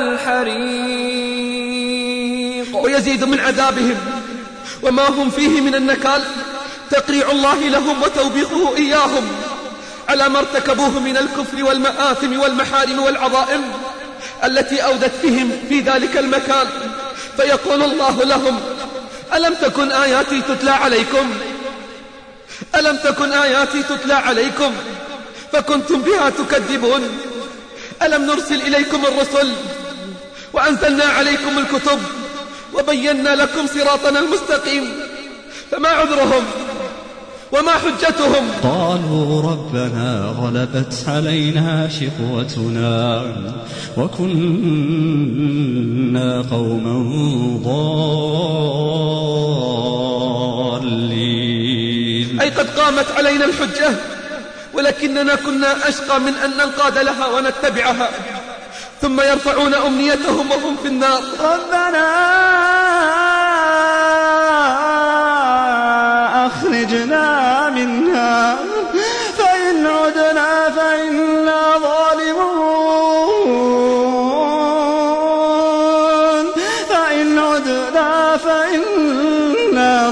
[SPEAKER 7] الحريق.
[SPEAKER 2] ويزيد من عذابهم وما هم فيه من النكال تقريع الله لهم وتوبيخه إياهم على ما ارتكبوه من الكفر والمآثم والمحارم والعظائم، التي أودت بهم في ذلك المكان، فيقول الله لهم: ألم تكن آياتي تتلى عليكم ألم تكن آياتي تتلى عليكم فكنتم بها تكذبون؟ ألم نرسل إليكم الرسل وأنزلنا عليكم الكتب وبينا لكم صراطنا المستقيم؟ فما عذرهم وما حجتهم؟
[SPEAKER 4] قالوا ربنا غلبت علينا شقوتنا وكنا قوما ضالين.
[SPEAKER 2] أي قد قامت علينا الحجة ولكننا كنا أشقى من أن ننقاد لها ونتبعها، ثم يرفعون أمنيتهم وهم في النار.
[SPEAKER 4] ربنا أخرجنا منها فإن عدنا فإنا ظالمون فإن عدنا فإنا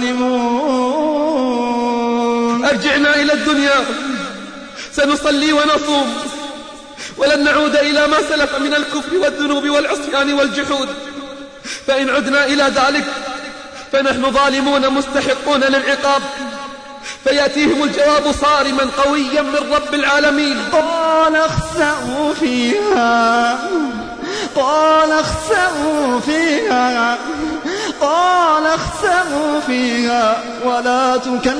[SPEAKER 4] ظالمون.
[SPEAKER 2] أرجعنا إلى الدنيا سنصلي ونصوم ولن نعود إلى ما سلف من الكفر والذنوب والعصيان والجحود، فإن عدنا إلى ذلك فنحن ظالمون مستحقون للعقاب. فيأتيهم الجواب صارما قويا من رب العالمين:
[SPEAKER 4] قال اخسأوا فيها قال اخسأوا فيها قال اخسأوا فيها ولا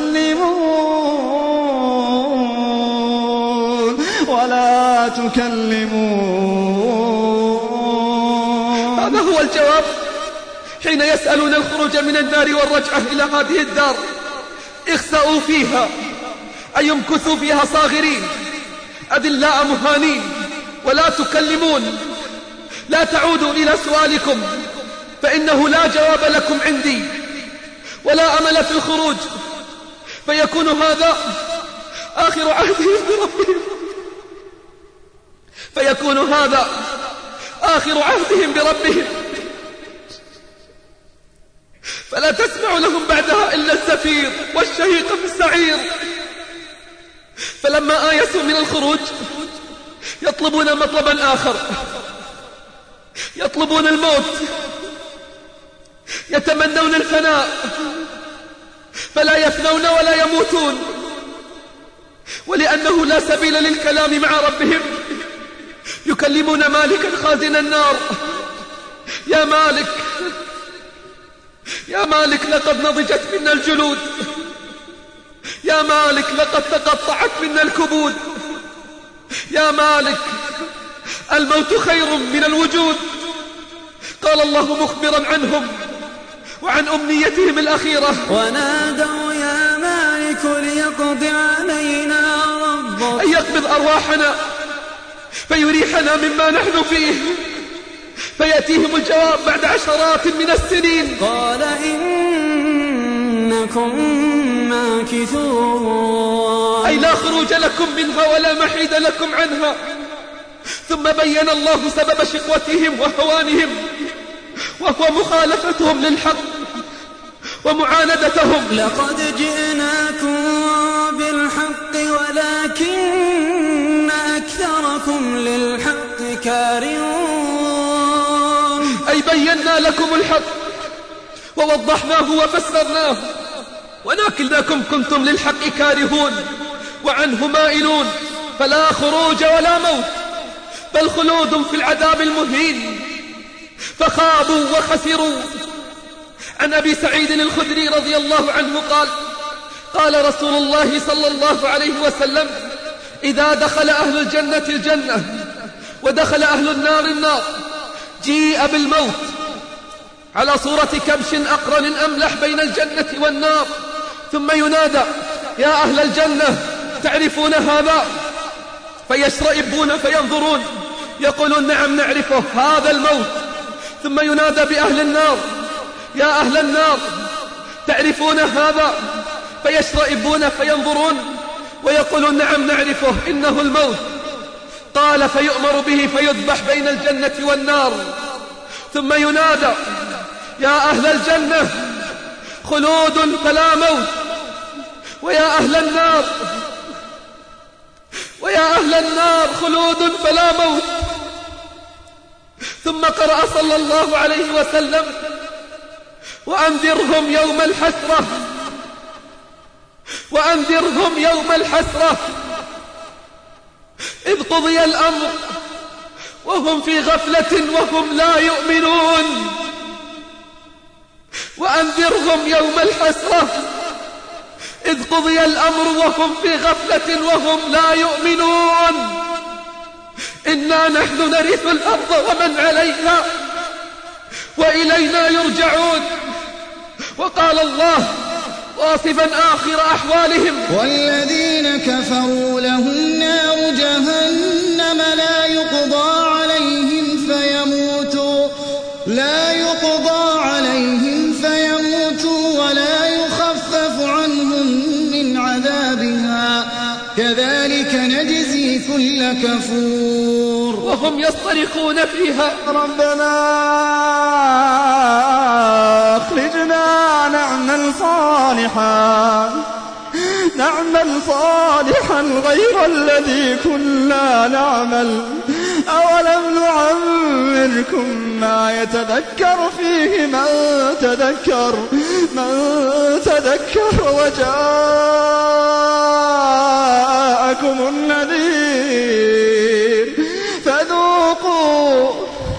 [SPEAKER 4] تكلمون ولا تكلمون.
[SPEAKER 2] هذا هو الجواب حين يسألون الخروج من النار والرجعة إلى هذه الدار. اخسأوا فيها أي امكثوا فيها صاغرين أذلاء مهانين، ولا تكلمون، لا تعودوا إلى سؤالكم فإنه لا جواب لكم عندي ولا أمل في الخروج. فيكون هذا آخر عهدهم بربهم فيكون هذا آخر عهدهم بربهم فلا تسمع لهم بعدها إلا الزفير والشهيق في السعير. فلما آيسوا من الخروج يطلبون مطلبا آخر، يطلبون الموت، يتمنون الفناء، فلا يفنون ولا يموتون، ولأنه لا سبيل للكلام مع ربهم يكلمون مالكا خازن النار: يا مالك يا مالك لقد نضجت منا الجلود، يا مالك لقد تقطعت منا الكبود، يا مالك الموت خير من الوجود. قال الله مخبرا عنهم وعن أمنيتهم الأخيرة:
[SPEAKER 6] ونادوا يا مالك ليقض علينا ربك،
[SPEAKER 2] أن يقبض أرواحنا فيريحنا مما نحن فيه. فيأتيهم الجواب بعد عشرات من السنين:
[SPEAKER 6] قال إنكم ماكثون،
[SPEAKER 2] أي لا خروج لكم منها ولا محيد لكم عنها. ثم بين الله سبب شقوتهم وهوانهم، وهو مخالفتهم للحق ومعاندتهم.
[SPEAKER 6] لقد جئناكم بالحق ولكن أكثركم للحق كارهون،
[SPEAKER 2] أي بينا لكم الحق ووضحناه وفسرناه، ولكنكم كنتم للحق كارهون وعنه مائلون. فلا خروج ولا موت، بل خلود في العذاب المهين. فخابوا وخسروا. عن أبي سعيد الخدري رضي الله عنه قال: قال رسول الله صلى الله عليه وسلم: إذا دخل أهل الجنة الجنة ودخل أهل النار النار جيء بالموت على صورة كبش أقرن أملح بين الجنة والنار، ثم ينادى: يا أهل الجنة تعرفون هذا؟ فيشرئبون فينظرون يقولون: نعم نعرفه، هذا الموت. ثم ينادى بأهل النار: يا أهل النار تعرفون هذا؟ فيشرئبون فينظرون ويقولون: نعم نعرفه، إنه الموت. قال: فيؤمر به فيذبح بين الجنة والنار. ثم ينادى: يا أهل الجنة خلود فلا موت، ويا أهل النار ويا أهل النار خلود فلا موت. ثم قرأ صلى الله عليه وسلم: وأنذرهم يوم الحسرة وأنذرهم يوم الحسرة إذ قضي الأمر وهم في غفلة وهم لا يؤمنون. وأنذرهم يوم الحسرة إذ قضي الأمر وهم في غفلة وهم لا يؤمنون. إنا نحن نرث الأرض ومن عليها وإلينا يرجعون. وقال الله واصفا آخر أحوالهم:
[SPEAKER 4] والذين كفروا لهم نار جهنم لا يقضى عليهم فيموتوا لا يقضى عليهم فيموتوا ولا يخفف عنهم من عذابها كذلك نجزي كل كفور.
[SPEAKER 2] وهم يصطرخون فيها:
[SPEAKER 4] ربنا أخرجنا نعمل صالحا نعمل صالحا غير الذي كنا نعمل أولم نعمركم ما يتذكر فيه من تذكر من تذكر وجاءكم النذير فذوقوا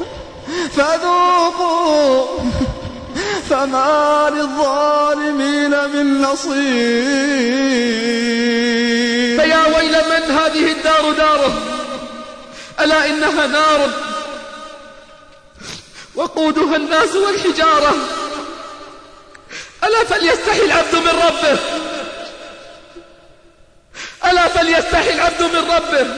[SPEAKER 4] فذوقوا فما للظالمين من نصير.
[SPEAKER 2] فيا ويل من هذه الدار داره، ألا إنها نار وقودها الناس والحجارة. ألا فليستحي العبد من ربه ألا فليستحي العبد من ربه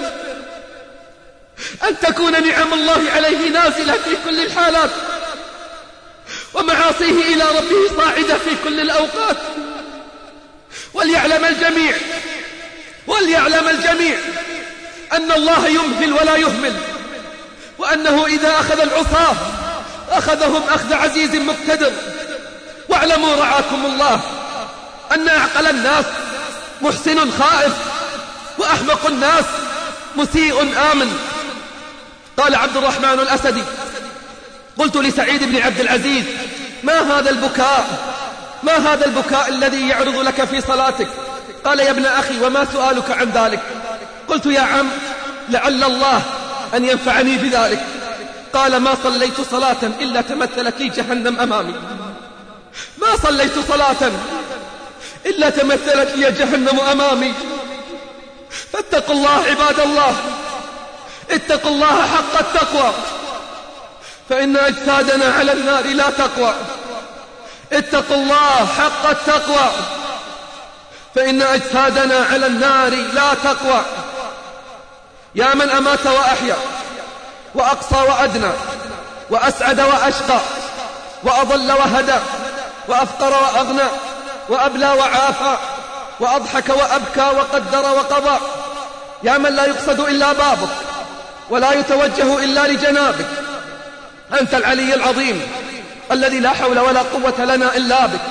[SPEAKER 2] أن تكون نعم الله عليه نازلة في كل الحالات، ومعاصيه إلى ربه صاعدة في كل الأوقات. وليعلم الجميع وليعلم الجميع أن الله يمهل ولا يهمل، وأنه إذا أخذ العصاة أخذهم أخذ عزيز مقتدر. واعلموا رعاكم الله أن أعقل الناس محسن خائف، وأحمق الناس مسيء آمن. قال عبد الرحمن الأسدي: قلت لسعيد بن عبد العزيز: ما هذا البكاء ما هذا البكاء الذي يعرض لك في صلاتك؟ قال: يا ابن أخي، وما سؤالك عن ذلك؟ قلت: يا عم، لعل الله أن ينفعني بذلك. قال: ما صليت صلاة إلا تمثلت لي جهنم أمامي ما صليت صلاة إلا تمثلت لي جهنم أمامي. فاتقوا الله عباد الله، اتقوا الله حق التقوى، فإن أجسادنا على النار لا تقوى. اتقوا الله حق التقوى، فإن أجسادنا على النار لا تقوى. يا من أمات وأحيا، وأقصى وأدنى، وأسعد وأشقى، وأضل وهدى، وأفقر وأغنى، وأبلى وعافى، وأضحك وأبكى، وقدر وقضى. يا من لا يقصد إلا بابك، ولا يتوجه إلا لجنابك. أنت العلي العظيم الذي لا حول ولا قوة لنا إلا بك.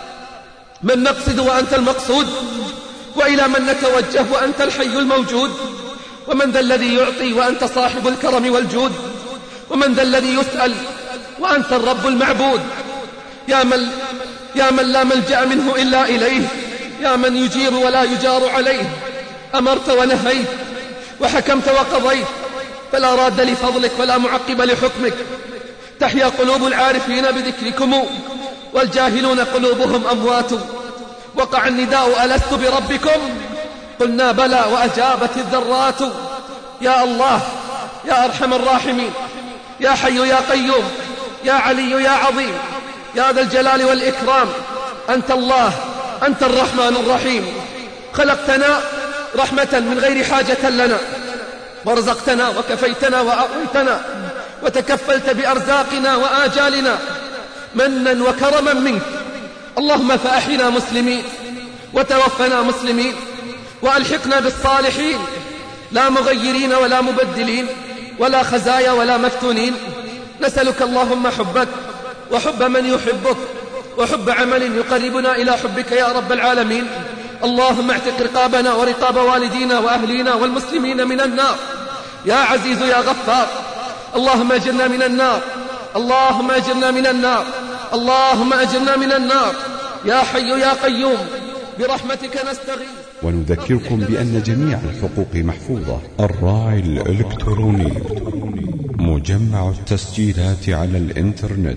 [SPEAKER 2] من نقصد وأنت المقصود، وإلى من نتوجه وأنت الحي الموجود. ومن ذا الذي يعطي وأنت صاحب الكرم والجود؟ ومن ذا الذي يسأل وأنت الرب المعبود؟ يا من, يا من لا ملجأ منه إلا إليه، يا من يجير ولا يجار عليه. أمرت ونهيت وحكمت وقضيت، فلا راد لفضلك ولا معقب لحكمك. تحيا قلوب العارفين بذكركم، والجاهلون قلوبهم أموات. وقع النداء: ألست بربكم؟ قلنا بلى، وأجابت الذرات. يا الله يا أرحم الراحمين، يا حي يا قيوم، يا علي يا عظيم، يا ذا الجلال والإكرام. أنت الله، أنت الرحمن الرحيم. خلقتنا رحمة من غير حاجة لنا، ورزقتنا وكفيتنا وأعطيتنا، وتكفلت بأرزاقنا وآجالنا منا وكرما منك. اللهم فأحينا مسلمين، وتوفنا مسلمين، وألحقنا بالصالحين، لا مغيرين ولا مبدلين، ولا خزايا ولا مفتونين. نسألك اللهم حبك، وحب من يحبك، وحب عمل يقربنا إلى حبك يا رب العالمين. اللهم اعتق رقابنا ورقاب والدينا وأهلينا والمسلمين من النار. يا عزيز يا غفار، اللهم أجرنا من النار، اللهم أجرنا من النار، اللهم أجرنا من النار، يا حي يا قيوم برحمتك نستغيث.
[SPEAKER 1] ونذكركم بأن جميع الحقوق محفوظة. الراعي الإلكتروني مجمع التسجيلات على الإنترنت،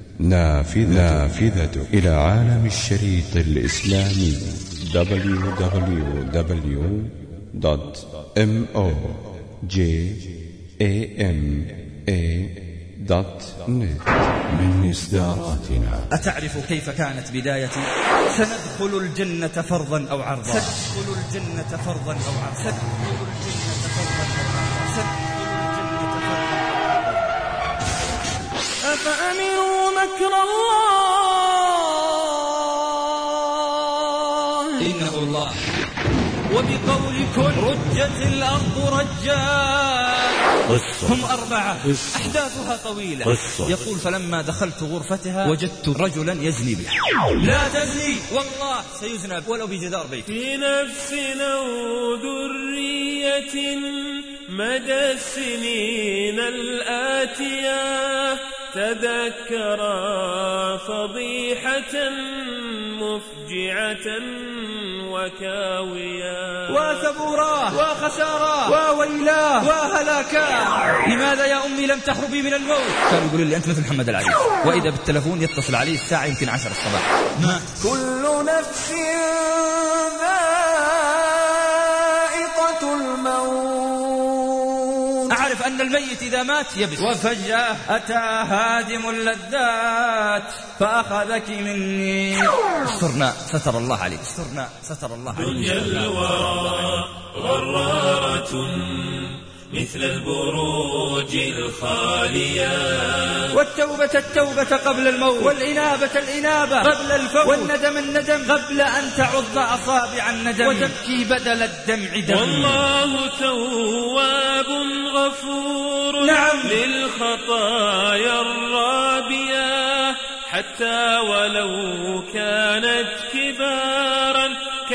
[SPEAKER 1] نافذة إلى عالم الشريط الإسلامي دبليو دبليو دبليو دوت موجام دوت نت. من إصداراتنا.
[SPEAKER 10] أتعرف كيف كانت بدايتي؟ سندخل الجنة فرضا أو عرضا، سندخل الجنة فرضا أو عرضا، سندخل الجنة فرضا أو عرضا، سندخل الجنة فرضا.
[SPEAKER 6] أفأمنوا مكر الله
[SPEAKER 10] إنه الله. وبقول كن رجت الأرض رجا. هم أربعة أحداثها طويلة. يقول فلما دخلت غرفتها وجدت رجلا يزني بها. لا تزني والله سيزنى ولو بجدار بيت.
[SPEAKER 9] في نفس أو ذرية مدى السنين الآتية تذكرا فضيحة مفجعة وكاويا
[SPEAKER 10] وثبورا وخسارا وويلا وهلاكا. لماذا يا أمي لم تهربي من الموت؟ كانوا يقولوا لي أنت مثل محمد العريس، وإذا بالتلفون يتصل عليه الساعة يمكن عشر الصباح. ما
[SPEAKER 6] كل نفس ذائقة الموت.
[SPEAKER 10] أعرف أن الميت إذا مات يبس، وفجأة أتى هادم اللذات فأخذك مني. استرنا ستر الله عليك، استرنا ستر الله عليك.
[SPEAKER 9] دنيا الورى غرارة مثل البروج الخالية،
[SPEAKER 10] والتوبة التوبة قبل الموت، والإنابة الإنابة قبل الفوت، والندم الندم قبل أن تعض أصابع الندم، وتبكي بدل الدمع دم.
[SPEAKER 9] والله تواب غفور
[SPEAKER 10] نعم
[SPEAKER 9] للخطايا الرابية، حتى ولو كانت كبارا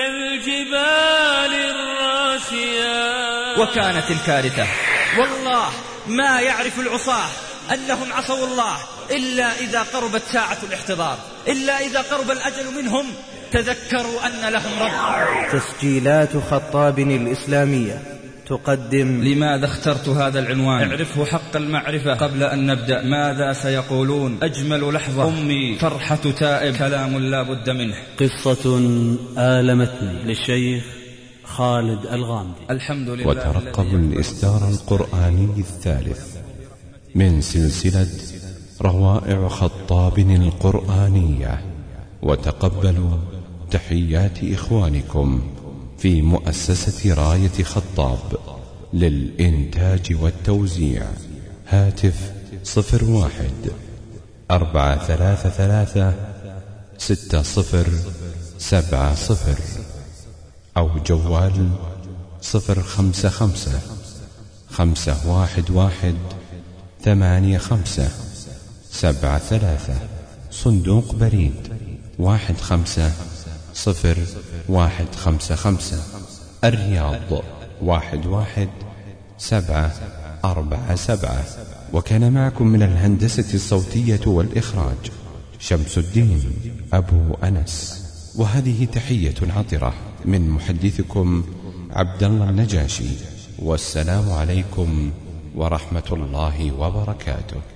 [SPEAKER 9] كالجبال الراسية.
[SPEAKER 10] وكانت الكارثة والله ما يعرف العصاة أنهم عصوا الله إلا إذا قربت ساعة الاحتضار، إلا إذا قرب الأجل منهم تذكروا أن لهم رب.
[SPEAKER 5] تسجيلات خطاب الإسلامية تقدم.
[SPEAKER 10] لماذا اخترت هذا العنوان؟ اعرفه حق المعرفة قبل أن نبدأ. ماذا سيقولون؟ أجمل لحظة أمي فرحة تائب، كلام لا بد منه.
[SPEAKER 11] قصة آلمتني للشيخ خالد الغامدي.
[SPEAKER 10] الحمد لله.
[SPEAKER 1] وترقبوا الإصدار القرآني الثالث من سلسلة روائع خطاب القرآنية، وتقبلوا تحيات إخوانكم في مؤسسة راية خطاب للإنتاج والتوزيع. هاتف صفر واحد أربعة ثلاثة ثلاثة ستة صفر سبعة صفر، أو جوال صفر خمسة خمسة خمسة واحد واحد ثمانية خمسة سبعة ثلاثة. صندوق بريد واحد خمسة صفر واحد خمسة خمسة، الرياض واحد واحد سبعة أربعة سبعة. وكان معكم من الهندسة الصوتية والإخراج شمس الدين أبو أنس. وهذه تحية عطرة من محدثكم عبد الله النجاشي، والسلام عليكم ورحمة الله وبركاته.